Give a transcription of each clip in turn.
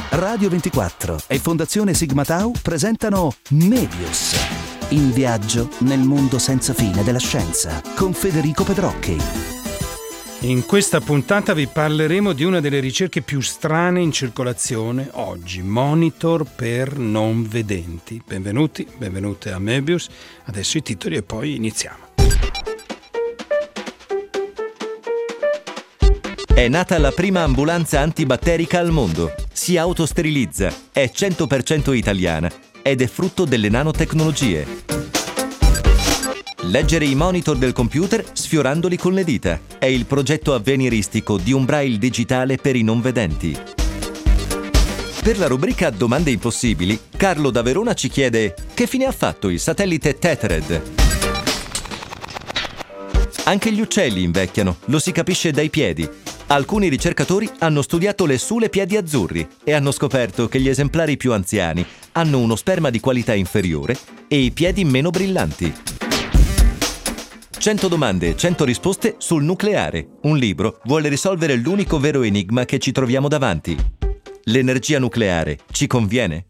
Radio 24 e Fondazione Sigma Tau presentano Medius, in viaggio nel mondo senza fine della scienza, con Federico Pedrocchi. In questa puntata vi parleremo di una delle ricerche più strane in circolazione oggi, monitor per non vedenti. Benvenute a Medius. Adesso i titoli e poi iniziamo. È nata la prima ambulanza antibatterica al mondo. Si autosterilizza, è 100% italiana ed è frutto delle nanotecnologie. Leggere i monitor del computer sfiorandoli con le dita. È il progetto avveniristico di un braille digitale per i non vedenti. Per la rubrica Domande impossibili, Carlo da Verona ci chiede: che fine ha fatto il satellite Tethered? Anche gli uccelli invecchiano, lo si capisce dai piedi. Alcuni ricercatori hanno studiato le sule piedi azzurri e hanno scoperto che gli esemplari più anziani hanno uno sperma di qualità inferiore e i piedi meno brillanti. 100 domande, 100 risposte sul nucleare. Un libro vuole risolvere l'unico vero enigma che ci troviamo davanti. L'energia nucleare ci conviene?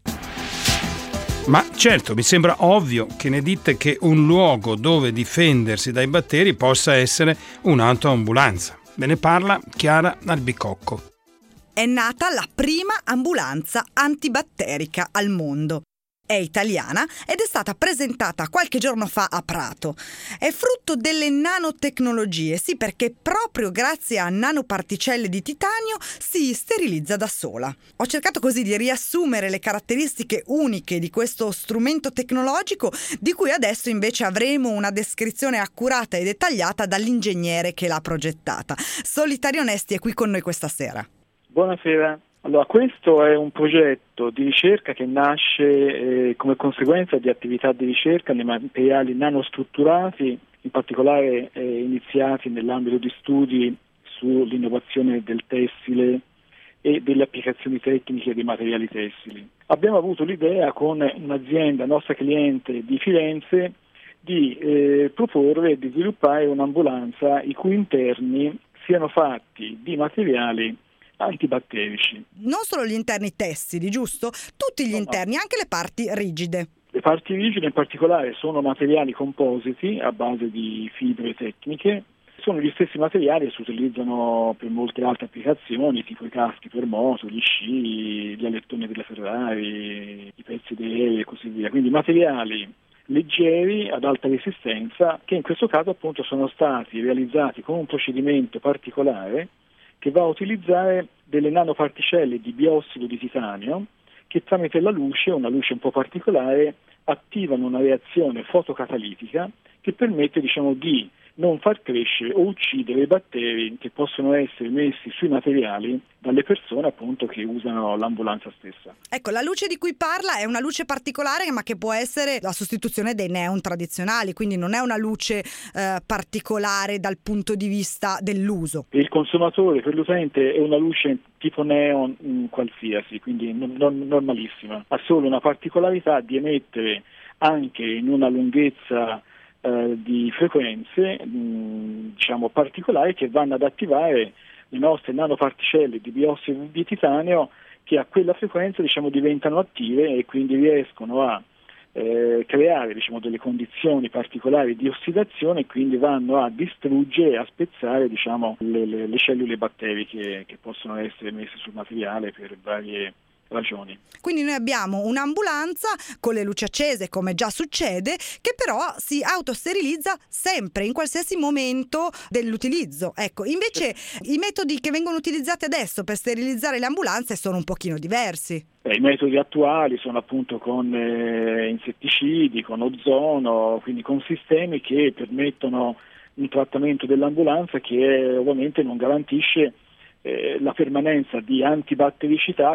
Ma certo, mi sembra ovvio che ne dite che un luogo dove difendersi dai batteri possa essere un'autoambulanza. Ve ne parla Chiara Albicocco. È nata la prima ambulanza antibatterica al mondo. È italiana ed è stata presentata qualche giorno fa a Prato. È frutto delle nanotecnologie, sì, perché proprio grazie a nanoparticelle di titanio si sterilizza da sola. Ho cercato così di riassumere le caratteristiche uniche di questo strumento tecnologico, di cui adesso invece avremo una descrizione accurata e dettagliata dall'ingegnere che l'ha progettata. Solitari Onesti è qui con noi questa sera. Buonasera. Allora, questo è un progetto di ricerca che nasce come conseguenza di attività di ricerca nei materiali nanostrutturati, in particolare iniziati nell'ambito di studi sull'innovazione del tessile e delle applicazioni tecniche dei materiali tessili. Abbiamo avuto l'idea con un'azienda nostra cliente di Firenze di proporre e di sviluppare un'ambulanza i cui interni siano fatti di materiali antibatterici. Non solo gli interni tessili, giusto? Tutti gli interni, anche le parti rigide. Le parti rigide in particolare sono materiali compositi a base di fibre tecniche. Sono gli stessi materiali che si utilizzano per molte altre applicazioni, tipo i caschi per moto, gli sci, gli alettoni delle Ferrari, i pezzi di aerei e così via. Quindi materiali leggeri ad alta resistenza che in questo caso appunto sono stati realizzati con un procedimento particolare che va a utilizzare delle nanoparticelle di biossido di titanio che tramite la luce, una luce un po' particolare, attivano una reazione fotocatalitica che permette, di non far crescere o uccidere i batteri che possono essere messi sui materiali dalle persone appunto che usano l'ambulanza stessa. Ecco, la luce di cui parla è una luce particolare ma che può essere la sostituzione dei neon tradizionali, quindi non è una luce particolare dal punto di vista dell'uso. Per il consumatore, per l'utente, è una luce tipo neon qualsiasi, quindi non normalissima. Ha solo una particolarità di emettere anche in una lunghezza di frequenze particolari che vanno ad attivare le nostre nanoparticelle di biossido di titanio che a quella frequenza diventano attive e quindi riescono a creare delle condizioni particolari di ossidazione e quindi vanno a distruggere e a spezzare le cellule batteriche che possono essere messe sul materiale per varie ragioni. Quindi noi abbiamo un'ambulanza con le luci accese, come già succede, che però si autosterilizza sempre, in qualsiasi momento dell'utilizzo. Ecco, invece i metodi che vengono utilizzati adesso per sterilizzare le ambulanze sono un pochino diversi. I metodi attuali sono appunto con insetticidi, con ozono, quindi con sistemi che permettono un trattamento dell'ambulanza che ovviamente non garantisce la permanenza di antibattericità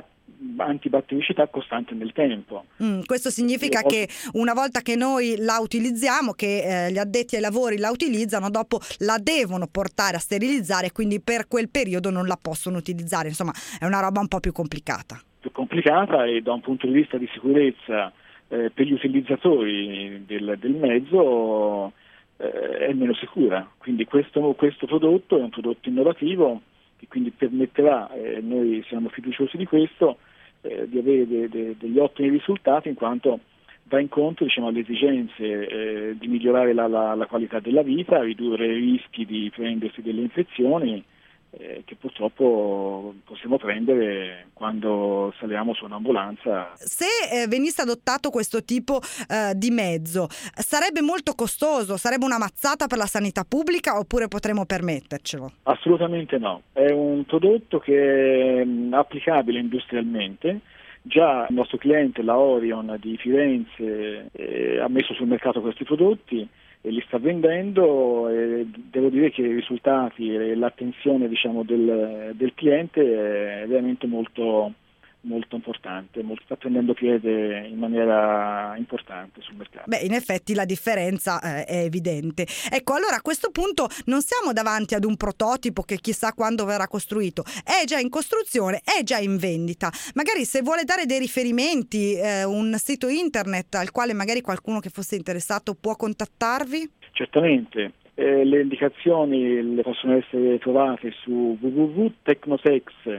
costante nel tempo. Questo significa che una volta che noi la utilizziamo, che gli addetti ai lavori la utilizzano, dopo la devono portare a sterilizzare, quindi per quel periodo non la possono utilizzare. Insomma, è una roba un po' più complicata. Più complicata e da un punto di vista di sicurezza per gli utilizzatori del mezzo è meno sicura. Quindi questo prodotto è un prodotto innovativo che quindi permetterà, noi siamo fiduciosi di questo, di avere degli ottimi risultati, in quanto va incontro, diciamo, alle esigenze di migliorare la qualità della vita, ridurre i rischi di prendersi delle infezioni che purtroppo possiamo prendere quando saliamo su un'ambulanza. Se venisse adottato questo tipo di mezzo, sarebbe molto costoso? Sarebbe una mazzata per la sanità pubblica, oppure potremmo permettercelo? Assolutamente no. È un prodotto che è applicabile industrialmente. Già il nostro cliente, la Orion di Firenze, ha messo sul mercato questi prodotti e li sta vendendo, e devo dire che i risultati e l'attenzione, diciamo, del cliente è veramente molto importante, sta prendendo piede in maniera importante sul mercato. In effetti la differenza è evidente. Ecco, allora a questo punto non siamo davanti ad un prototipo che chissà quando verrà costruito, è già in costruzione, è già in vendita. Magari se vuole dare dei riferimenti, un sito internet al quale magari qualcuno che fosse interessato può contattarvi? Certamente. Le indicazioni le possono essere trovate su www.tecnosex.it,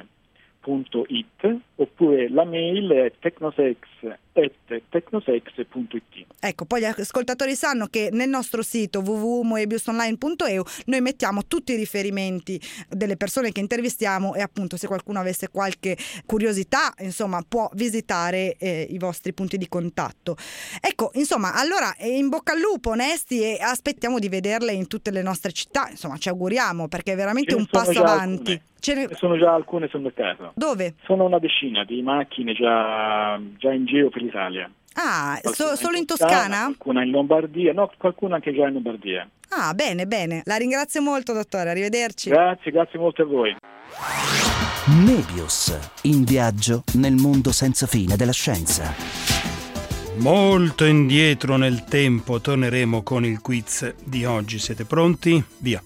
oppure la mail è tecnosex@tecnosex.it. Ecco, poi gli ascoltatori sanno che nel nostro sito www.moebiusonline.eu noi mettiamo tutti i riferimenti delle persone che intervistiamo, e appunto se qualcuno avesse qualche curiosità, insomma, può visitare i vostri punti di contatto. Ecco, insomma, allora in bocca al lupo, onesti, e aspettiamo di vederle in tutte le nostre città, insomma, ci auguriamo, perché è veramente un passo avanti. Ce ne sono già alcune sul mercato. Dove? Sono una decina di macchine già in giro per l'Italia. Ah, solo in Toscana? Qualcuna in Lombardia, no, qualcuna anche già in Lombardia. Ah, bene. La ringrazio molto, dottore, arrivederci. Grazie molto a voi. Mebius, in viaggio nel mondo senza fine della scienza. Molto indietro nel tempo torneremo con il quiz di oggi. Siete pronti? Via!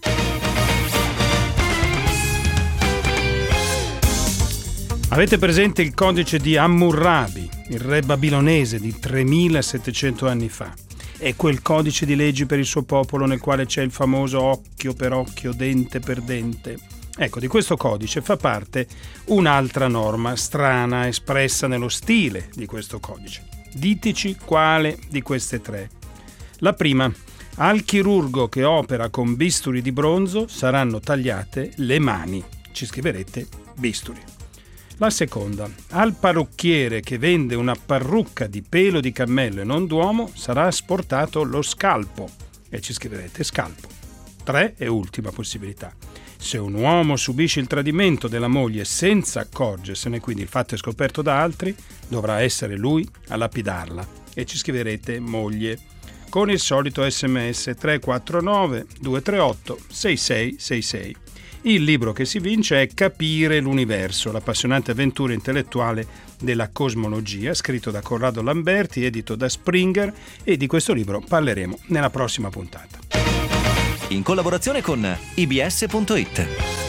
Avete presente il codice di Hammurabi, il re babilonese di 3700 anni fa? È quel codice di leggi per il suo popolo nel quale c'è il famoso occhio per occhio, dente per dente. Ecco, di questo codice fa parte un'altra norma strana espressa nello stile di questo codice. Diteci quale di queste tre. La prima: al chirurgo che opera con bisturi di bronzo saranno tagliate le mani. Ci scriverete bisturi. La seconda: al parrucchiere che vende una parrucca di pelo di cammello e non d'uomo sarà asportato lo scalpo, e ci scriverete scalpo. 3 e ultima possibilità: se un uomo subisce il tradimento della moglie senza accorgersene, quindi il fatto è scoperto da altri, dovrà essere lui a lapidarla, e ci scriverete moglie con il solito SMS 349 238 6666. Il libro che si vince è Capire l'universo, l'appassionante avventura intellettuale della cosmologia, scritto da Corrado Lamberti, edito da Springer, e di questo libro parleremo nella prossima puntata. In collaborazione con ibs.it.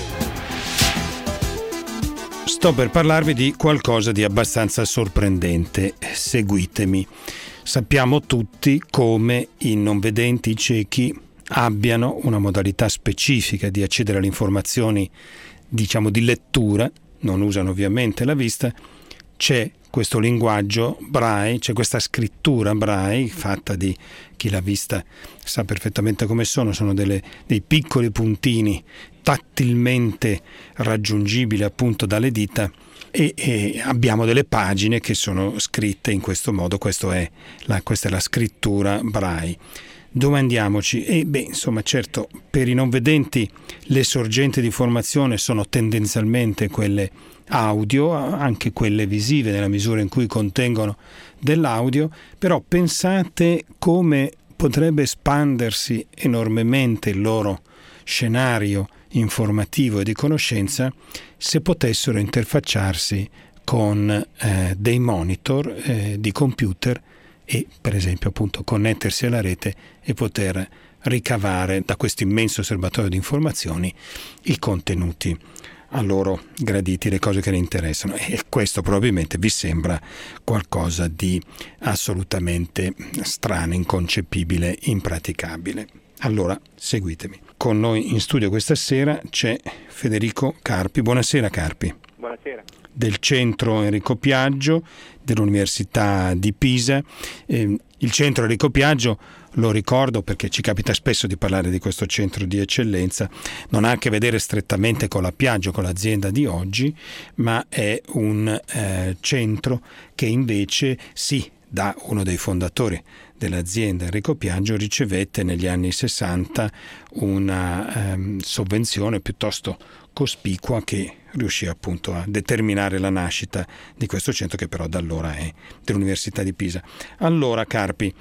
Sto per parlarvi di qualcosa di abbastanza sorprendente. Seguitemi. Sappiamo tutti come i non vedenti, i ciechi, abbiano una modalità specifica di accedere alle informazioni, diciamo di lettura, non usano ovviamente la vista. C'è questo linguaggio Braille, c'è questa scrittura Braille fatta di, chi l'ha vista sa perfettamente come sono dei piccoli puntini tattilmente raggiungibili appunto dalle dita, e abbiamo delle pagine che sono scritte in questo modo. Questa è la scrittura Braille. Domandiamoci, certo, per i non vedenti le sorgenti di informazione sono tendenzialmente quelle audio, anche quelle visive nella misura in cui contengono dell'audio, però pensate come potrebbe espandersi enormemente il loro scenario informativo e di conoscenza se potessero interfacciarsi con dei monitor di computer, e per esempio appunto connettersi alla rete e poter ricavare da questo immenso serbatoio di informazioni i contenuti a loro graditi, le cose che ne interessano, e questo probabilmente vi sembra qualcosa di assolutamente strano, inconcepibile, impraticabile. Allora seguitemi. Con noi in studio questa sera c'è Federico Carpi. Buonasera Carpi. Buonasera. Del centro Enrico Piaggio dell'Università di Pisa. Il centro Enrico Piaggio, lo ricordo perché ci capita spesso di parlare di questo centro di eccellenza, non ha a che vedere strettamente con la Piaggio, con l'azienda di oggi, ma è un centro che invece da uno dei fondatori dell'azienda Enrico Piaggio ricevette negli anni 60 una sovvenzione piuttosto cospicua che riuscì appunto a determinare la nascita di questo centro, che però da allora è dell'Università di Pisa. Allora Carpi,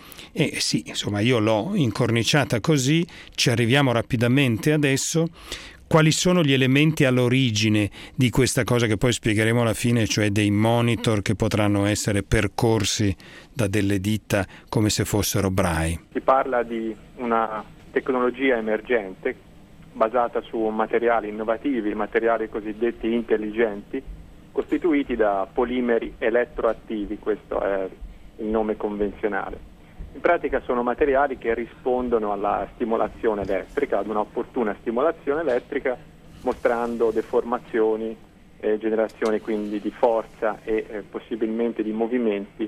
io l'ho incorniciata così, ci arriviamo rapidamente adesso. Quali sono gli elementi all'origine di questa cosa che poi spiegheremo alla fine, cioè dei monitor che potranno essere percorsi da delle dita come se fossero Braille? Si parla di una tecnologia emergente basata su materiali innovativi, materiali cosiddetti intelligenti, costituiti da polimeri elettroattivi, questo è il nome convenzionale. In pratica sono materiali che rispondono alla stimolazione elettrica, ad una opportuna stimolazione elettrica, mostrando deformazioni, generazione quindi di forza e possibilmente di movimenti.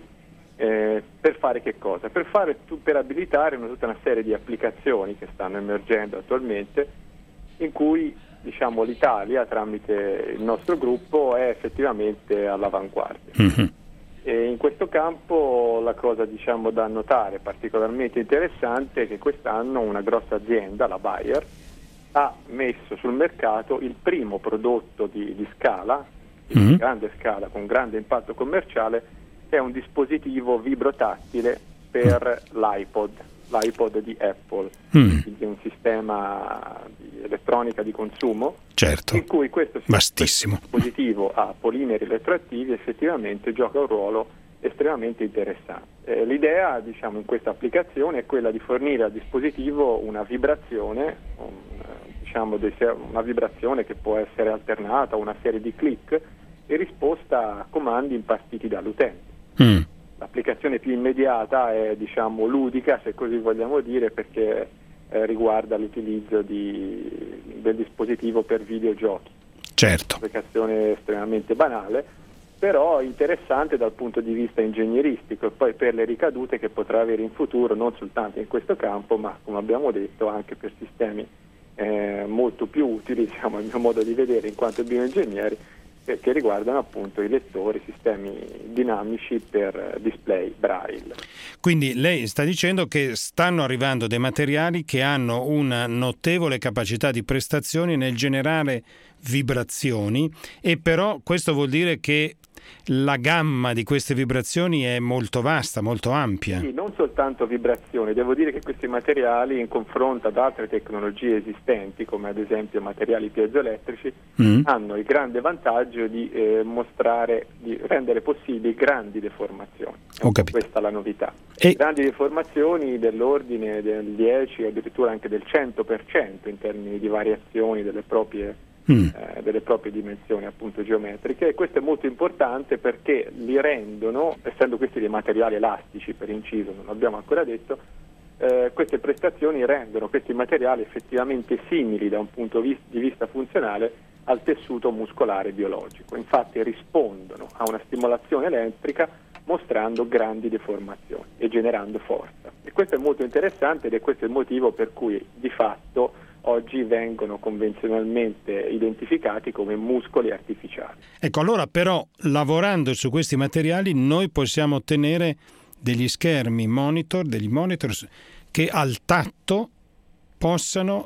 Per fare che cosa? Per abilitare tutta una serie di applicazioni che stanno emergendo attualmente, in cui l'Italia, tramite il nostro gruppo, è effettivamente all'avanguardia. Mm-hmm. E in questo campo la cosa da notare particolarmente interessante è che quest'anno una grossa azienda, la Bayer, ha messo sul mercato il primo prodotto di scala, di grande scala, con grande impatto commerciale, che è un dispositivo vibrotattile per l'iPod di Apple, quindi un sistema di elettronica di consumo, certo, in cui questo dispositivo a polimeri elettroattivi effettivamente gioca un ruolo estremamente interessante. L'idea in questa applicazione è quella di fornire al dispositivo una vibrazione, una vibrazione che può essere alternata a una serie di click in risposta a comandi impartiti dall'utente. L'applicazione più immediata è ludica, se così vogliamo dire, perché riguarda l'utilizzo del dispositivo per videogiochi. Certo. Un'applicazione estremamente banale, però interessante dal punto di vista ingegneristico, e poi per le ricadute che potrà avere in futuro, non soltanto in questo campo, ma come abbiamo detto anche per sistemi molto più utili, a mio modo di vedere, in quanto bioingegneri, che riguardano appunto i lettori, sistemi dinamici per display Braille. Quindi lei sta dicendo che stanno arrivando dei materiali che hanno una notevole capacità di prestazioni nel generare vibrazioni, e però questo vuol dire che la gamma di queste vibrazioni è molto vasta, molto ampia. Sì, non soltanto vibrazioni, devo dire che questi materiali, in confronto ad altre tecnologie esistenti, come ad esempio materiali piezoelettrici, hanno il grande vantaggio di rendere possibili grandi deformazioni. Questa è la novità. Grandi deformazioni dell'ordine del 10 o addirittura anche del 100% in termini di variazioni delle proprie dimensioni appunto geometriche, e questo è molto importante perché li rendono, essendo questi dei materiali elastici per inciso, non l'abbiamo ancora detto, queste prestazioni rendono questi materiali effettivamente simili da un punto di vista funzionale al tessuto muscolare biologico. Infatti rispondono a una stimolazione elettrica mostrando grandi deformazioni e generando forza, e questo è molto interessante, ed è questo il motivo per cui di fatto oggi vengono convenzionalmente identificati come muscoli artificiali. Ecco, allora però lavorando su questi materiali noi possiamo ottenere degli schermi degli monitor che al tatto possano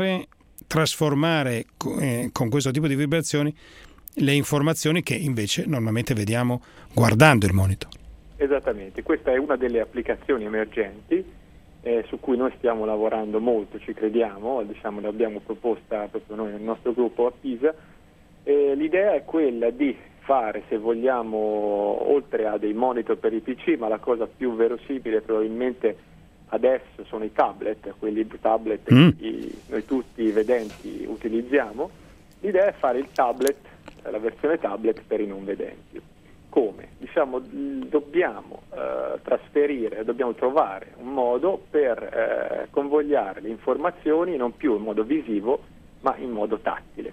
trasformare con questo tipo di vibrazioni le informazioni che invece normalmente vediamo guardando il monitor. Esattamente, questa è una delle applicazioni emergenti su cui noi stiamo lavorando molto, ci crediamo, l'abbiamo proposta proprio noi nel nostro gruppo a Pisa. L'idea è quella di fare, se vogliamo, oltre a dei monitor per i PC, ma la cosa più verosimile probabilmente adesso sono i tablet, quelli tablet che noi tutti vedenti utilizziamo. L'idea è fare il tablet, la versione tablet per i non vedenti. Come? Dobbiamo dobbiamo trovare un modo per convogliare le informazioni non più in modo visivo ma in modo tattile.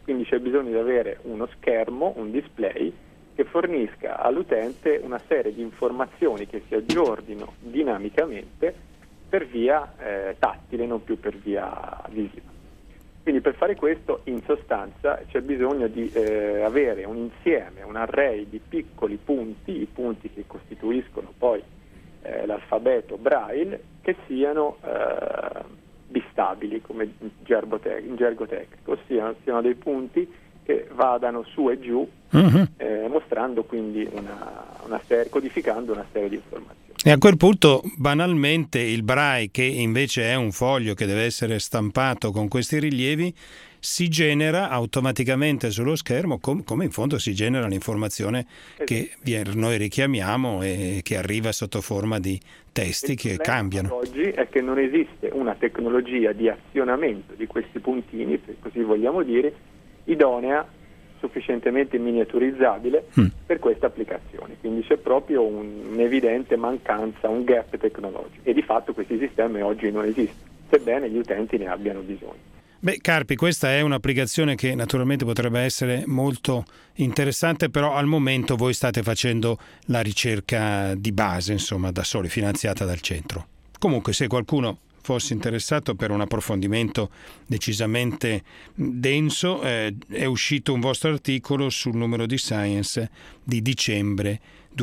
quindi c'è bisogno di avere uno schermo, un display, che fornisca all'utente una serie di informazioni che si aggiornino dinamicamente per via tattile, non più per via visiva. Quindi per fare questo, in sostanza, c'è bisogno di avere un insieme, un array di piccoli punti, i punti che costituiscono poi l'alfabeto Braille, che siano bistabili, come in gergo tecnico, ossia siano dei punti che vadano su e giù, mostrando quindi una serie, codificando una serie di informazioni. E a quel punto, banalmente, il Braille, che invece è un foglio che deve essere stampato con questi rilievi, si genera automaticamente sullo schermo, come in fondo si genera l'informazione che noi richiamiamo e che arriva sotto forma di testi che cambiano. Oggi è che non esiste una tecnologia di azionamento di questi puntini, se così vogliamo dire, idonea, sufficientemente miniaturizzabile per queste applicazioni. Quindi c'è proprio un'evidente mancanza, un gap tecnologico, e di fatto questi sistemi oggi non esistono, sebbene gli utenti ne abbiano bisogno. Beh, Carpi, questa è un'applicazione che naturalmente potrebbe essere molto interessante, però al momento voi state facendo la ricerca di base, insomma, da soli, finanziata dal centro. Comunque, se qualcuno fosse interessato per un approfondimento decisamente denso, è uscito un vostro articolo sul numero di Science di dicembre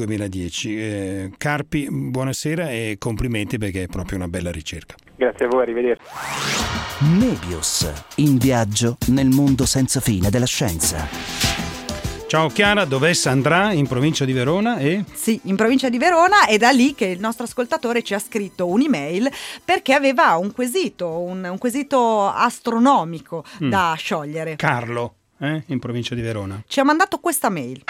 2010. Carpi, buonasera e complimenti, perché è proprio una bella ricerca. Grazie a voi, arrivederci. Mebius, in viaggio nel mondo senza fine della scienza. Ciao Chiara, dov'è andrà? In provincia di Verona e? Sì, in provincia di Verona, è da lì che il nostro ascoltatore ci ha scritto un'email perché aveva un quesito astronomico da sciogliere. Carlo, in provincia di Verona. Ci ha mandato questa mail.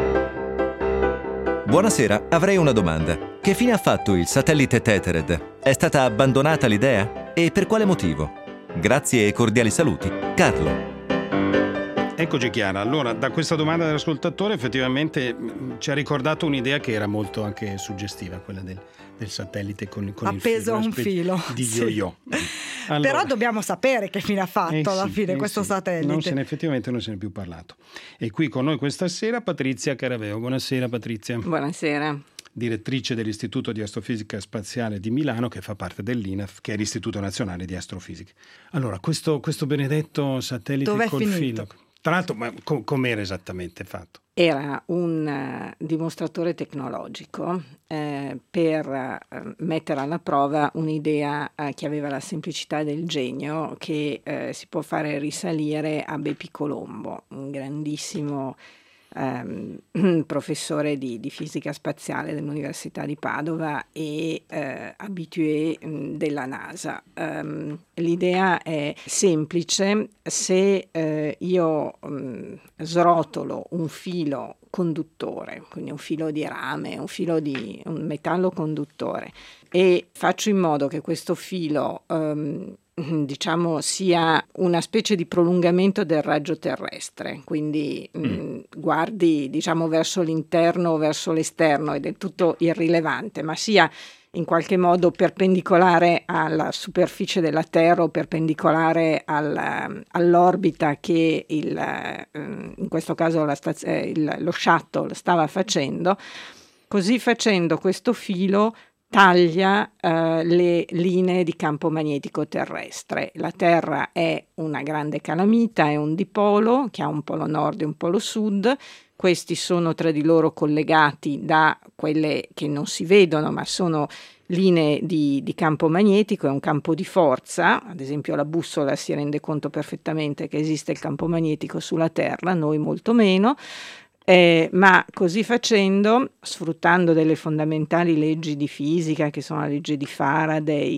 Buonasera, avrei una domanda. Che fine ha fatto il satellite Tethered? È stata abbandonata l'idea? E per quale motivo? Grazie e cordiali saluti, Carlo. Eccoci Chiara, allora da questa domanda dell'ascoltatore effettivamente ci ha ricordato un'idea che era molto anche suggestiva, quella del satellite con il appeso a un filo di yo-yo. Allora, però dobbiamo sapere che fine ha fatto alla fine questo satellite. Effettivamente non se ne è più parlato. E qui con noi questa sera Patrizia Caraveo. Buonasera Patrizia. Buonasera. Direttrice dell'Istituto di Astrofisica Spaziale di Milano, che fa parte dell'INAF, che è l'Istituto Nazionale di Astrofisica. Allora, questo benedetto satellite dov'è col finito? filo. Tra l'altro, ma com'era esattamente fatto? Era un dimostratore tecnologico per mettere alla prova un'idea che aveva la semplicità del genio, che si può fare risalire a Bepi Colombo, un grandissimo professore di fisica spaziale dell'Università di Padova e habitué della NASA. L'idea è semplice: se io srotolo un filo conduttore, quindi un filo di rame, un metallo conduttore, e faccio in modo che questo filo sia una specie di prolungamento del raggio terrestre, quindi guardi verso l'interno o verso l'esterno, ed è tutto irrilevante, ma sia in qualche modo perpendicolare alla superficie della Terra o perpendicolare all'orbita che in questo caso lo shuttle stava facendo. Così facendo, questo filo taglia le linee di campo magnetico terrestre. La Terra è una grande calamita, è un dipolo che ha un polo nord e un polo sud. Questi sono tra di loro collegati da quelle che non si vedono, ma sono linee di campo magnetico, è un campo di forza. Ad esempio la bussola si rende conto perfettamente che esiste il campo magnetico sulla Terra, noi molto meno. Ma così facendo, sfruttando delle fondamentali leggi di fisica, che sono la legge di Faraday,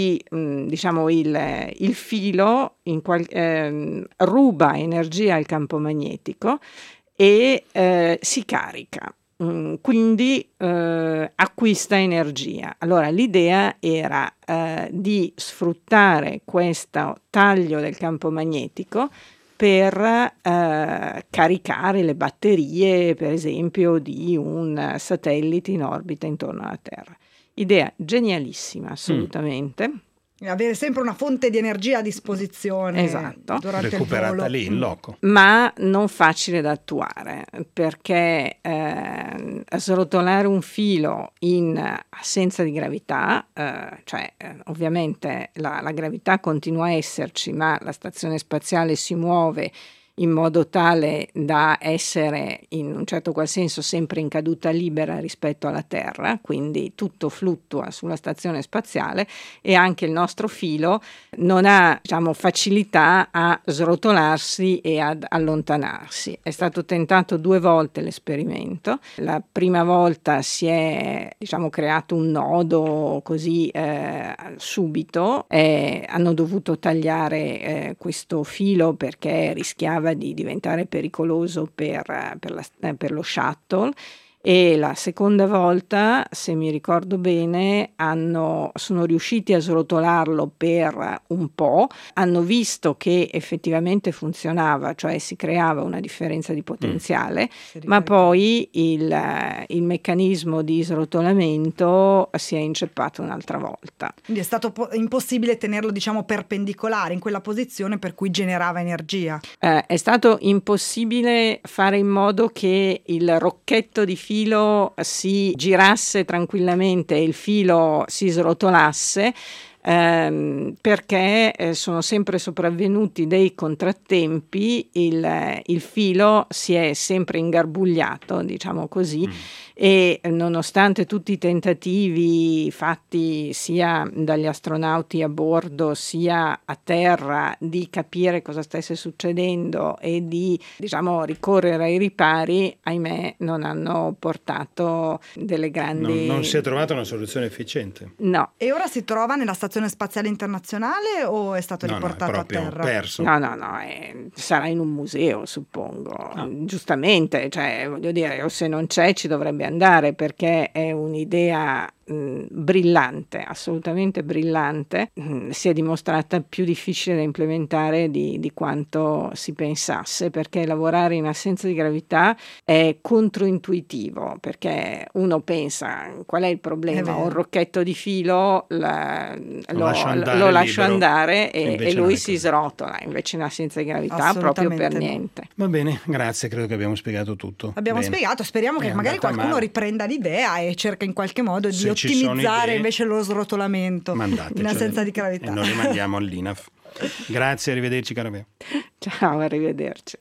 il filo ruba energia al campo magnetico e si carica, quindi acquista energia. Allora l'idea era di sfruttare questo taglio del campo magnetico per caricare le batterie, per esempio, di un satellite in orbita intorno alla Terra. Idea genialissima, assolutamente. Avere sempre una fonte di energia a disposizione, esatto, durante recuperata il volo. lì in loco. Ma non facile da attuare, perché srotolare un filo in assenza di gravità, ovviamente la gravità continua a esserci, ma la stazione spaziale si muove in modo tale da essere in un certo qual senso sempre in caduta libera rispetto alla Terra, quindi tutto fluttua sulla stazione spaziale e anche il nostro filo non ha, facilità a srotolarsi e ad allontanarsi. È stato tentato 2 volte l'esperimento. La prima volta si è, creato un nodo così subito, hanno dovuto tagliare questo filo perché rischiava di diventare pericoloso per lo shuttle. E la seconda volta, se mi ricordo bene, sono riusciti a srotolarlo per un po', hanno visto che effettivamente funzionava, cioè si creava una differenza di potenziale, ma poi il meccanismo di srotolamento si è inceppato un'altra volta. Quindi è stato impossibile tenerlo, perpendicolare in quella posizione per cui generava energia. È stato impossibile fare in modo che il rocchetto di filo si girasse tranquillamente e il filo si srotolasse, perché sono sempre sopravvenuti dei contrattempi, il filo si è sempre ingarbugliato, così, e nonostante tutti i tentativi fatti sia dagli astronauti a bordo sia a terra di capire cosa stesse succedendo e di ricorrere ai ripari, ahimè non hanno portato delle grandi... Non si è trovata una soluzione efficiente. No. E ora si trova nella Stazione Spaziale Internazionale o è stato riportato è a terra? Perso. No, sarà in un museo, suppongo. Giustamente, voglio dire, o se non c'è ci dovrebbe andare, perché è un'idea brillante, assolutamente brillante. Si è dimostrata più difficile da implementare di quanto si pensasse, perché lavorare in assenza di gravità è controintuitivo, perché uno pensa qual è il problema, ho un rocchetto di filo, lo lascio andare e lui si srotola, invece in assenza di gravità proprio per niente. Va bene, grazie, credo che abbiamo spiegato tutto. Abbiamo spiegato, speriamo che magari qualcuno riprenda l'idea e cerca in qualche modo di ottimizzare invece lo srotolamento in assenza di gravità. E noi li mandiamo all'INAF. Grazie, arrivederci caro mio. Ciao, arrivederci.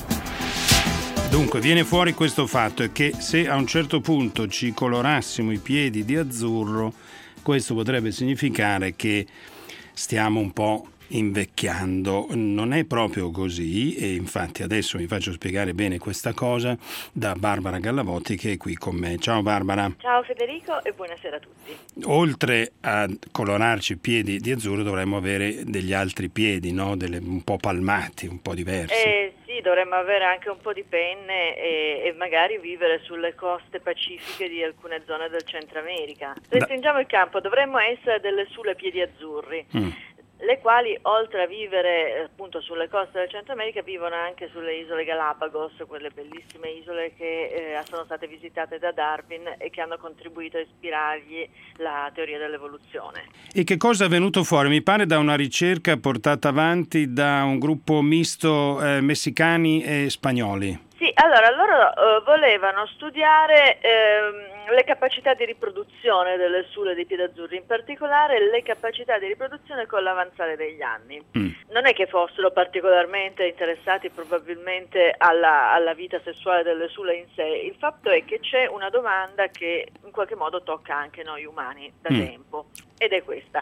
Dunque, viene fuori questo fatto, è che se a un certo punto ci colorassimo i piedi di azzurro, questo potrebbe significare che stiamo un po' invecchiando. Non è proprio così, e infatti adesso mi faccio spiegare bene questa cosa da Barbara Gallavotti, che è qui con me. Ciao Barbara. Ciao Federico e buonasera a tutti. Oltre a colorarci i piedi di azzurro dovremmo avere degli altri piedi, no? Un po' palmati, un po' diversi. Sì, dovremmo avere anche un po' di penne e magari vivere sulle coste pacifiche di alcune zone del Centro America. Restringiamo il campo, dovremmo essere delle sule piedi azzurri. Le quali, oltre a vivere appunto sulle coste del Centro America, vivono anche sulle isole Galapagos, quelle bellissime isole che sono state visitate da Darwin e che hanno contribuito a ispirargli la teoria dell'evoluzione. E che cosa è venuto fuori? Mi pare da una ricerca portata avanti da un gruppo misto messicani e spagnoli. Sì, allora loro volevano studiare le capacità di riproduzione delle sule dei piediazzurri, in particolare le capacità di riproduzione con l'avanzare degli anni. Non è che fossero particolarmente interessati probabilmente alla vita sessuale delle sule in sé, il fatto è che c'è una domanda che in qualche modo tocca anche noi umani da tempo, ed è questa.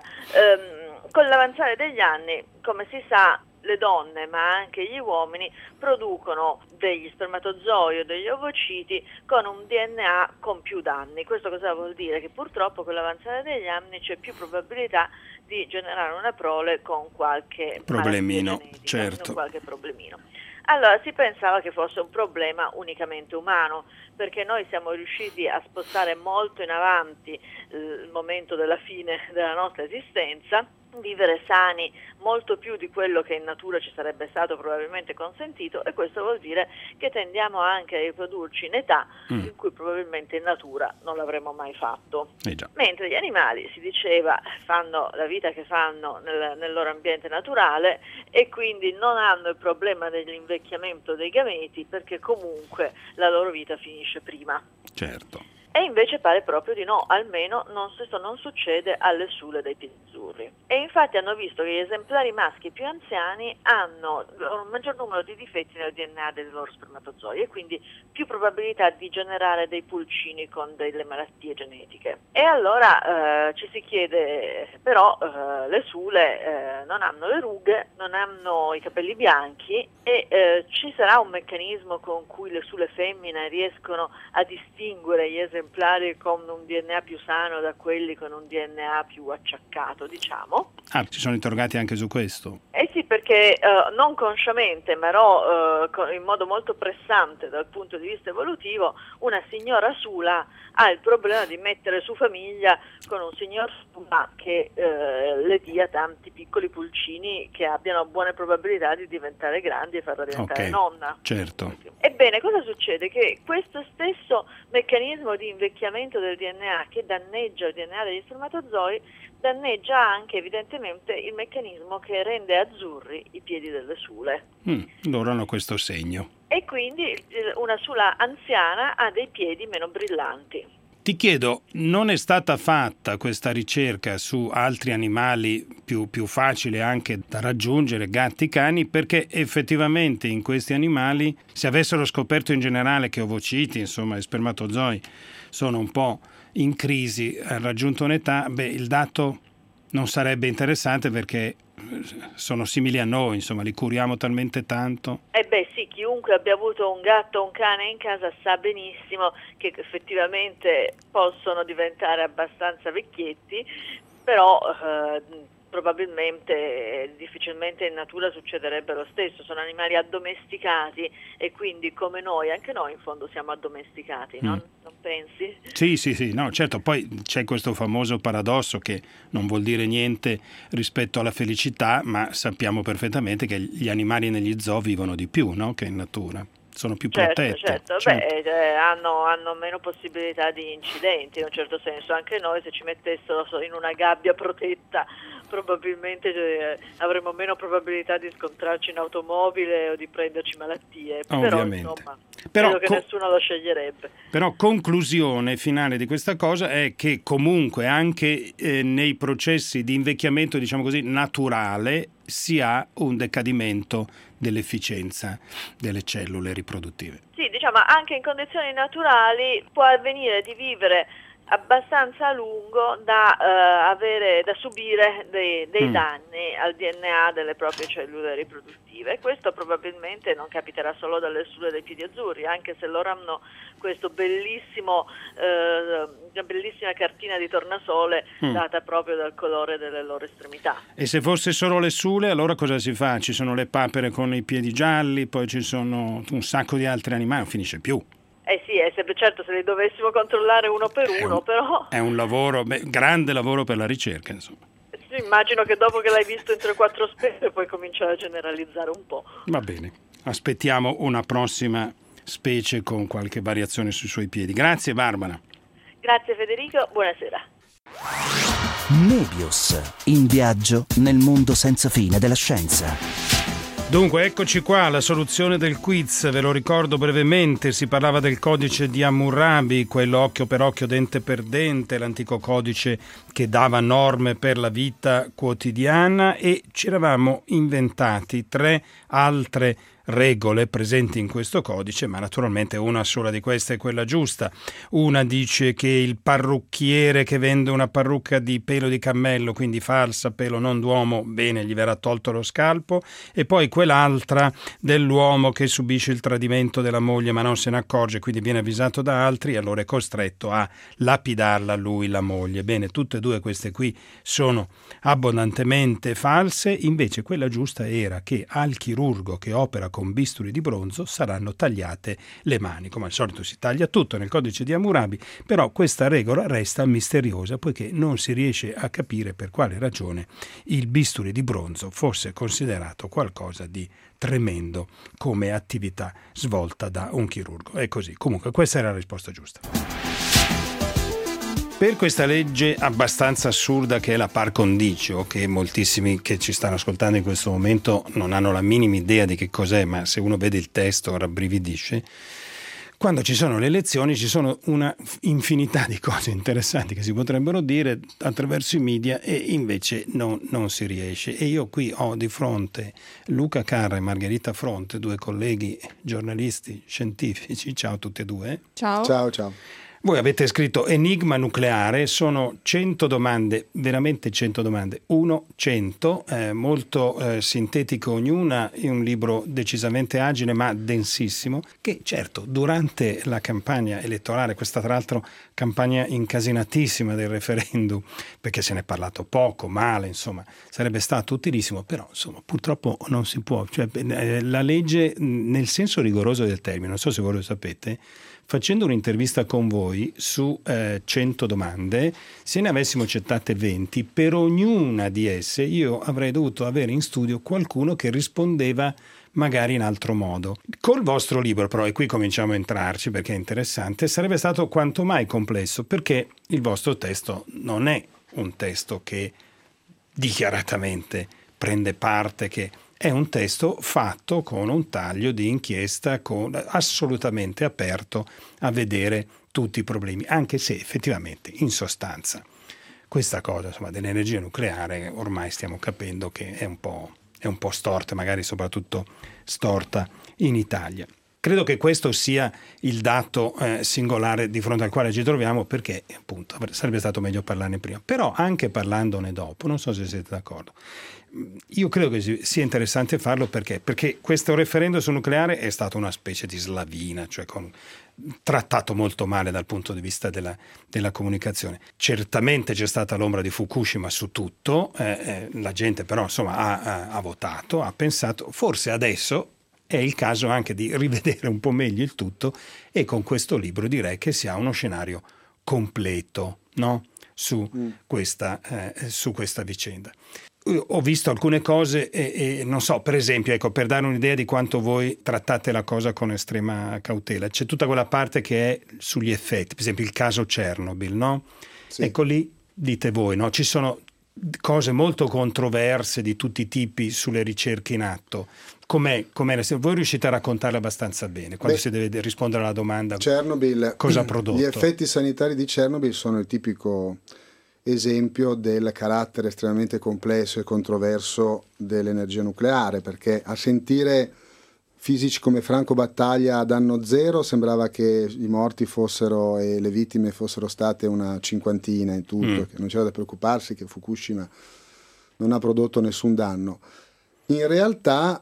Con l'avanzare degli anni, come si sa, le donne, ma anche gli uomini, producono degli spermatozoi o degli ovociti con un DNA con più danni. Questo cosa vuol dire? Che purtroppo con l'avanzare degli anni c'è più probabilità di generare una prole con qualche problemino, genetica, certo. Qualche problemino. Allora si pensava che fosse un problema unicamente umano, perché noi siamo riusciti a spostare molto in avanti il momento della fine della nostra esistenza, vivere sani molto più di quello che in natura ci sarebbe stato probabilmente consentito, e questo vuol dire che tendiamo anche a riprodurci in età in cui probabilmente in natura non l'avremmo mai fatto. Mentre gli animali, si diceva, fanno la vita che fanno nel loro ambiente naturale e quindi non hanno il problema dell'invecchiamento dei gameti, perché comunque la loro vita finisce prima. Certo. E invece pare proprio di no, almeno non succede alle sule dei piediazzurri. E infatti hanno visto che gli esemplari maschi più anziani hanno un maggior numero di difetti nel DNA dei loro spermatozoi e quindi più probabilità di generare dei pulcini con delle malattie genetiche. E allora ci si chiede, però le sule non hanno le rughe, non hanno i capelli bianchi e ci sarà un meccanismo con cui le sule femmine riescono a distinguere gli esemplari con un DNA più sano da quelli con un DNA più acciaccato, diciamo. Ci sono interrogati anche su questo? Sì, perché non consciamente, ma in modo molto pressante dal punto di vista evolutivo, una signora sula ha il problema di mettere su famiglia con un signor sula che le dia tanti piccoli pulcini che abbiano buone probabilità di diventare grandi e farla diventare nonna. Certo. Ebbene, cosa succede? Che questo stesso meccanismo di invecchiamento del DNA che danneggia il DNA degli spermatozoi danneggia anche evidentemente il meccanismo che rende azzurri i piedi delle sule. Loro hanno questo segno. E quindi una sula anziana ha dei piedi meno brillanti. Ti chiedo, non è stata fatta questa ricerca su altri animali più facile anche da raggiungere, gatti, cani, perché effettivamente in questi animali, se avessero scoperto in generale che ovociti, insomma, gli spermatozoi sono un po' in crisi, ha raggiunto un'età, il dato non sarebbe interessante perché sono simili a noi, insomma, li curiamo talmente tanto. Sì, chiunque abbia avuto un gatto o un cane in casa sa benissimo che effettivamente possono diventare abbastanza vecchietti, però probabilmente difficilmente in natura succederebbe lo stesso. Sono animali addomesticati e quindi come noi, anche noi in fondo siamo addomesticati, non pensi? Sì, no, certo, poi c'è questo famoso paradosso che non vuol dire niente rispetto alla felicità, ma sappiamo perfettamente che gli animali negli zoo vivono di più, no? Che in natura. Sono più protetti. Certo. Hanno meno possibilità di incidenti in un certo senso. Anche noi, se ci mettessero in una gabbia protetta, probabilmente avremmo meno probabilità di scontrarci in automobile o di prenderci malattie. Ovviamente. Credo che nessuno lo sceglierebbe. Però conclusione finale di questa cosa è che comunque anche nei processi di invecchiamento, diciamo così, naturale, si ha un decadimento dell'efficienza delle cellule riproduttive. Sì, diciamo anche in condizioni naturali può avvenire di vivere abbastanza a lungo da subire dei danni al DNA delle proprie cellule riproduttive. Questo probabilmente non capiterà solo dalle sule dei piedi azzurri, anche se loro hanno questo bellissima cartina di tornasole data proprio dal colore delle loro estremità. E se fosse solo le sule, allora cosa si fa? Ci sono le papere con i piedi gialli, poi ci sono un sacco di altri animali, non finisce più. Certo, se li dovessimo controllare uno per uno, però... È un lavoro, grande lavoro per la ricerca, insomma. Sì, immagino che dopo che l'hai visto in 3-4 specie puoi cominciare a generalizzare un po'. Va bene, aspettiamo una prossima specie con qualche variazione sui suoi piedi. Grazie Barbara. Grazie Federico, buonasera. Mebius, in viaggio nel mondo senza fine della scienza. Dunque, eccoci qua, la soluzione del quiz, ve lo ricordo brevemente, si parlava del codice di Hammurabi, quello occhio per occhio, dente per dente, l'antico codice che dava norme per la vita quotidiana, e ci eravamo inventati 3 altre regole presenti in questo codice, ma naturalmente una sola di queste è quella giusta. Una dice che il parrucchiere che vende una parrucca di pelo di cammello, quindi falsa, pelo non d'uomo, bene, gli verrà tolto lo scalpo, e poi quell'altra dell'uomo che subisce il tradimento della moglie ma non se ne accorge, quindi viene avvisato da altri e allora è costretto a lapidarla lui la moglie. Bene, tutte e due queste qui sono abbondantemente false, invece quella giusta era che al chirurgo che opera con bisturi di bronzo saranno tagliate le mani. Come al solito si taglia tutto nel codice di Hammurabi, però questa regola resta misteriosa poiché non si riesce a capire per quale ragione il bisturi di bronzo fosse considerato qualcosa di tremendo come attività svolta da un chirurgo. È così. Comunque questa era la risposta giusta. Per questa legge abbastanza assurda che è la par condicio, che moltissimi che ci stanno ascoltando in questo momento non hanno la minima idea di che cos'è, ma se uno vede il testo rabbrividisce, quando ci sono le elezioni ci sono una infinità di cose interessanti che si potrebbero dire attraverso i media e invece non si riesce. E io qui ho di fronte Luca Carra e Margherita Fronte, due colleghi giornalisti scientifici. Ciao a tutti e due. Ciao. Ciao. Voi avete scritto Enigma nucleare, sono 100 domande, veramente 100 domande, 100, molto sintetico ognuna, in un libro decisamente agile ma densissimo, che certo durante la campagna elettorale, questa tra l'altro campagna incasinatissima del referendum, perché se ne è parlato poco, male, insomma, sarebbe stato utilissimo, però insomma purtroppo non si può, cioè, la legge nel senso rigoroso del termine, non so se voi lo sapete. Facendo un'intervista con voi su 100 domande, se ne avessimo accettate 20, per ognuna di esse io avrei dovuto avere in studio qualcuno che rispondeva magari in altro modo. Col vostro libro però, e qui cominciamo a entrarci perché è interessante, sarebbe stato quanto mai complesso perché il vostro testo non è un testo che dichiaratamente prende parte, che è un testo fatto con un taglio di inchiesta assolutamente aperto a vedere tutti i problemi, anche se effettivamente in sostanza questa cosa insomma, dell'energia nucleare ormai stiamo capendo che è un po' storta, magari soprattutto storta in Italia. Credo che questo sia il dato singolare di fronte al quale ci troviamo perché appunto sarebbe stato meglio parlarne prima, però anche parlandone dopo, non so se siete d'accordo. Io credo che sia interessante farlo perché questo referendum sul nucleare è stato una specie di slavina, cioè trattato molto male dal punto di vista della comunicazione. Certamente c'è stata l'ombra di Fukushima su tutto, la gente però insomma ha votato, ha pensato, forse adesso è il caso anche di rivedere un po' meglio il tutto e con questo libro direi che si ha uno scenario completo, no? su questa vicenda. Ho visto alcune cose e non so, per esempio, ecco, per dare un'idea di quanto voi trattate la cosa con estrema cautela, c'è tutta quella parte che è sugli effetti, per esempio il caso Chernobyl, no? Sì. Ecco lì dite voi, no? Ci sono cose molto controverse di tutti i tipi sulle ricerche in atto. Com'è? Voi riuscite a raccontarle abbastanza bene quando si deve rispondere alla domanda Chernobyl, cosa ha prodotto? Gli effetti sanitari di Chernobyl sono il tipico esempio del carattere estremamente complesso e controverso dell'energia nucleare, perché a sentire fisici come Franco Battaglia a danno zero sembrava che i morti fossero e le vittime fossero state una cinquantina in tutto, che non c'era da preoccuparsi, che Fukushima non ha prodotto nessun danno. In realtà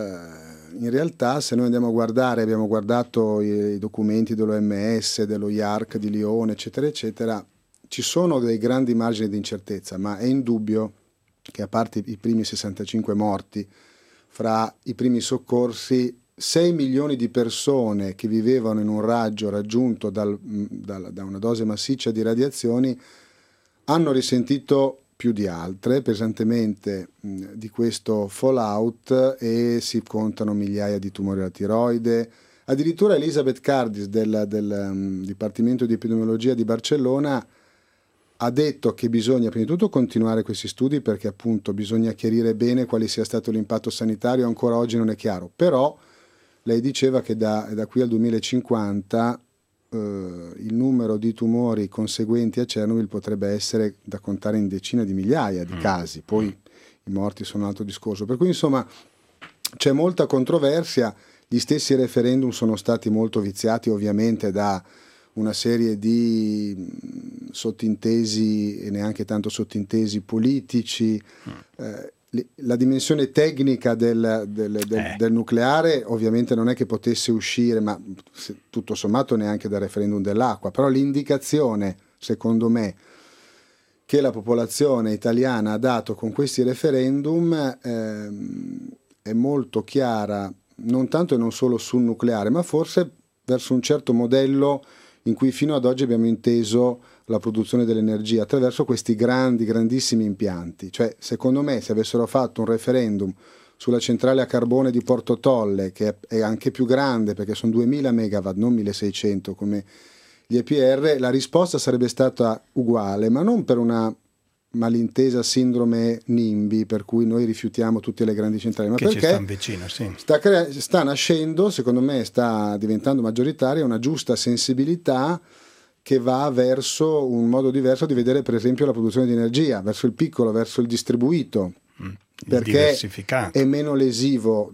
se noi andiamo a guardare, abbiamo guardato i documenti dell'OMS, dello IARC di Lione, eccetera eccetera, ci sono dei grandi margini di incertezza, ma è indubbio che a parte i primi 65 morti, fra i primi soccorsi, 6 milioni di persone che vivevano in un raggio raggiunto da una dose massiccia di radiazioni hanno risentito più di altre pesantemente di questo fallout e si contano migliaia di tumori alla tiroide. Addirittura Elisabeth Cardis del Dipartimento di Epidemiologia di Barcellona ha detto che bisogna prima di tutto continuare questi studi perché appunto bisogna chiarire bene quale sia stato l'impatto sanitario, ancora oggi non è chiaro, però lei diceva che da qui al 2050 il numero di tumori conseguenti a Chernobyl potrebbe essere da contare in decine di migliaia di casi, poi i morti sono un altro discorso, per cui insomma c'è molta controversia, gli stessi referendum sono stati molto viziati ovviamente da una serie di sottintesi e neanche tanto sottintesi politici. La dimensione tecnica del nucleare ovviamente non è che potesse uscire, ma tutto sommato neanche dal referendum dell'acqua, però l'indicazione, secondo me, che la popolazione italiana ha dato con questi referendum è molto chiara non tanto e non solo sul nucleare, ma forse verso un certo modello in cui fino ad oggi abbiamo inteso la produzione dell'energia attraverso questi grandissimi impianti. Cioè, secondo me, se avessero fatto un referendum sulla centrale a carbone di Porto Tolle, che è anche più grande perché sono 2000 megawatt, non 1600 come gli EPR, la risposta sarebbe stata uguale, ma non per una malintesa sindrome NIMBY per cui noi rifiutiamo tutte le grandi centrali, ma che perché ci stanno vicino, sì. sta nascendo, secondo me sta diventando maggioritaria una giusta sensibilità che va verso un modo diverso di vedere per esempio la produzione di energia, verso il piccolo, verso il distribuito, perché è meno lesivo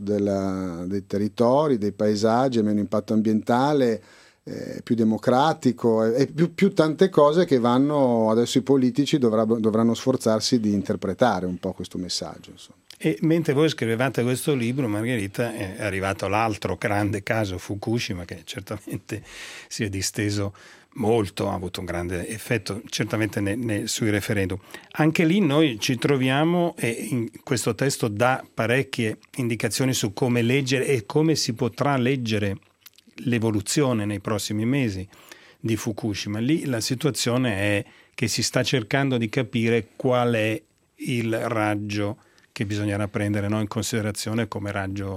dei territori, dei paesaggi, è meno impatto ambientale, più democratico e più tante cose che vanno adesso i politici dovranno sforzarsi di interpretare un po' questo messaggio, insomma. E mentre voi scrivevate questo libro, Margherita, è arrivato l'altro grande caso Fukushima, che certamente si è disteso molto, ha avuto un grande effetto certamente sui referendum. Anche lì noi ci troviamo, e in questo testo dà parecchie indicazioni su come leggere e come si potrà leggere l'evoluzione nei prossimi mesi di Fukushima. Lì la situazione è che si sta cercando di capire qual è il raggio che bisognerà prendere in considerazione come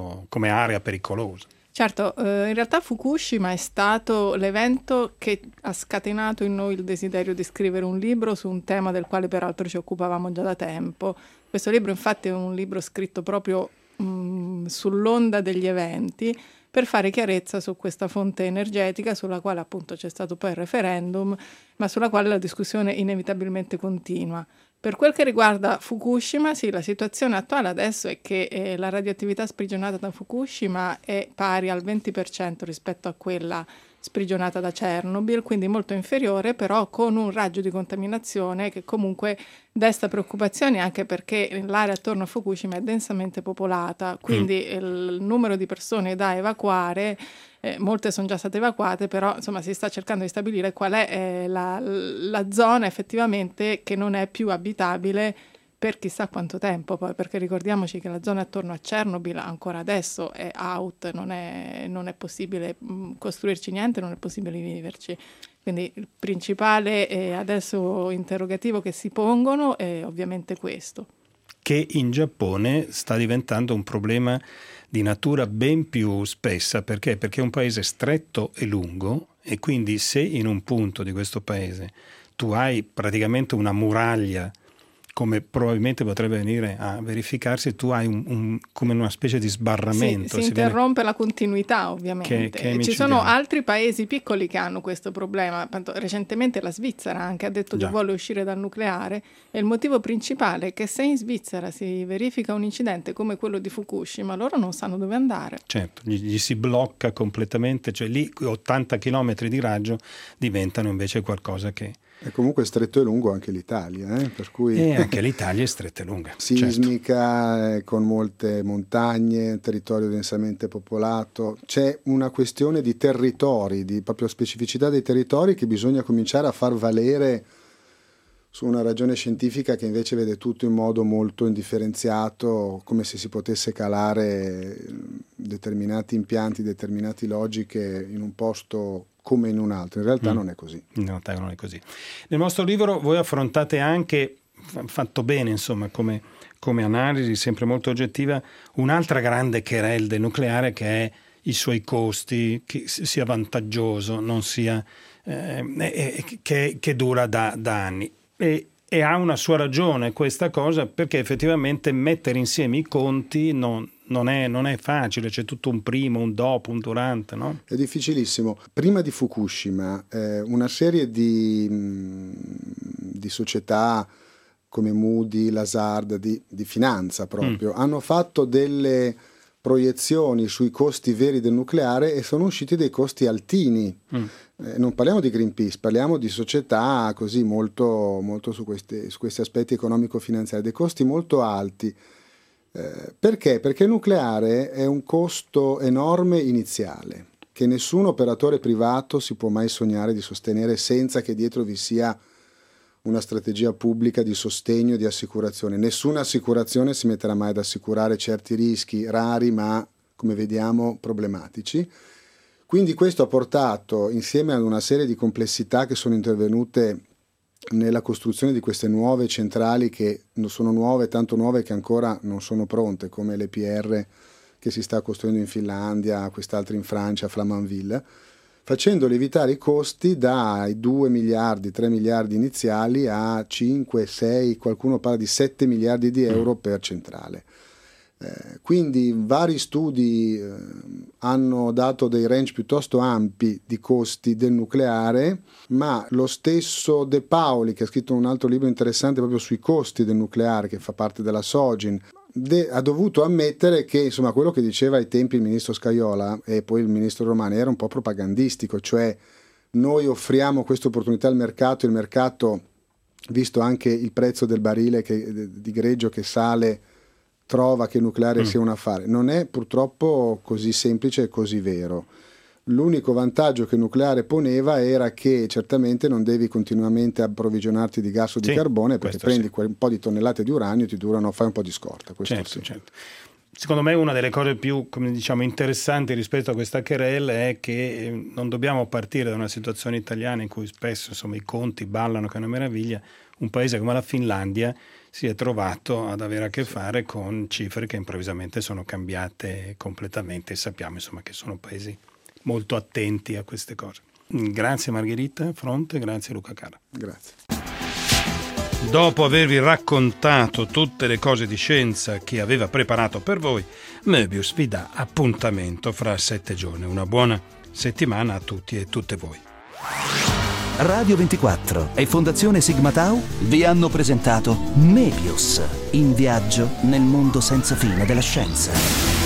area pericolosa. Certo, in realtà Fukushima è stato l'evento che ha scatenato in noi il desiderio di scrivere un libro su un tema del quale peraltro ci occupavamo già da tempo. Questo libro infatti è un libro scritto proprio sull'onda degli eventi, per fare chiarezza su questa fonte energetica sulla quale appunto c'è stato poi il referendum, ma sulla quale la discussione inevitabilmente continua. Per quel che riguarda Fukushima, sì, la situazione attuale adesso è che la radioattività sprigionata da Fukushima è pari al 20% rispetto a quella sprigionata da Chernobyl, quindi molto inferiore, però con un raggio di contaminazione che comunque desta preoccupazioni, anche perché l'area attorno a Fukushima è densamente popolata, quindi il numero di persone da evacuare, molte sono già state evacuate, però insomma si sta cercando di stabilire qual è la zona effettivamente che non è più abitabile per chissà quanto tempo, poi, perché ricordiamoci che la zona attorno a Chernobyl ancora adesso è out, non è possibile costruirci niente, non è possibile viverci. Quindi il principale adesso interrogativo che si pongono è ovviamente questo. Che in Giappone sta diventando un problema di natura ben più spessa. Perché? Perché è un paese stretto e lungo, e quindi se in un punto di questo paese tu hai praticamente una muraglia, come probabilmente potrebbe venire a verificarsi, tu hai come una specie di sbarramento. Si interrompe la continuità, ovviamente. Che ci sono altri paesi piccoli che hanno questo problema. Recentemente la Svizzera anche ha detto che vuole uscire dal nucleare, e il motivo principale è che se in Svizzera si verifica un incidente come quello di Fukushima, loro non sanno dove andare. Certo, gli si blocca completamente, cioè lì 80 chilometri di raggio diventano invece qualcosa che... E comunque stretto e lungo anche l'Italia, per cui... E anche l'Italia è stretta e lunga. Sismica, certo. Con molte montagne, territorio densamente popolato. C'è una questione di territori, di proprio specificità dei territori che bisogna cominciare a far valere su una ragione scientifica che invece vede tutto in modo molto indifferenziato, come se si potesse calare determinati impianti, determinate logiche in un posto come in un altro. In realtà non è così. In realtà non è così. Nel vostro libro voi affrontate anche, fatto bene insomma come analisi sempre molto oggettiva, un'altra grande querelle del nucleare, che è i suoi costi, che sia vantaggioso, non sia che dura da anni. E ha una sua ragione questa cosa, perché effettivamente mettere insieme i conti non è facile, c'è tutto un prima, un dopo, un durante, no? È difficilissimo. Prima di Fukushima una serie di società come Moody, Lazard, di finanza proprio, hanno fatto delle proiezioni sui costi veri del nucleare e sono usciti dei costi altini. Non parliamo di Greenpeace, parliamo di società così molto su questi aspetti economico-finanziari, dei costi molto alti. Perché? Perché il nucleare è un costo enorme iniziale, che nessun operatore privato si può mai sognare di sostenere senza che dietro vi sia una strategia pubblica di sostegno e di assicurazione. Nessuna assicurazione si metterà mai ad assicurare certi rischi rari ma come vediamo, problematici. Quindi questo ha portato, insieme ad una serie di complessità che sono intervenute nella costruzione di queste nuove centrali, che sono nuove, tanto nuove che ancora non sono pronte, come l'EPR che si sta costruendo in Finlandia, quest'altra in Francia, a Flamanville, facendo lievitare i costi dai 2 miliardi, 3 miliardi iniziali a 5, 6, qualcuno parla di 7 miliardi di euro per centrale. Quindi vari studi hanno dato dei range piuttosto ampi di costi del nucleare, ma lo stesso De Paoli, che ha scritto un altro libro interessante proprio sui costi del nucleare, che fa parte della Sogin, ha dovuto ammettere che insomma quello che diceva ai tempi il ministro Scajola e poi il ministro Romani era un po' propagandistico, cioè noi offriamo questa opportunità al mercato, il mercato, visto anche il prezzo del barile di greggio che sale, trova che il nucleare sia un affare. Non è purtroppo così semplice e così vero. L'unico vantaggio che il nucleare poneva era che certamente non devi continuamente approvvigionarti di gas o di carbone, perché prendi un po' di tonnellate di uranio e ti durano, fai un po' di scorta. Certo. Secondo me una delle cose più, come diciamo, interessanti rispetto a questa querela è che non dobbiamo partire da una situazione italiana in cui spesso insomma i conti ballano che è una meraviglia. Un paese come la Finlandia si è trovato ad avere a che fare con cifre che improvvisamente sono cambiate completamente, e sappiamo insomma che sono paesi molto attenti a queste cose. Grazie Margherita Fronte, grazie Luca Carra. Grazie. Dopo avervi raccontato tutte le cose di scienza che aveva preparato per voi, Möbius vi dà appuntamento fra 7 giorni. Una buona settimana a tutti e tutte voi. Radio 24 e Fondazione Sigma Tau vi hanno presentato Möbius, in viaggio nel mondo senza fine della scienza.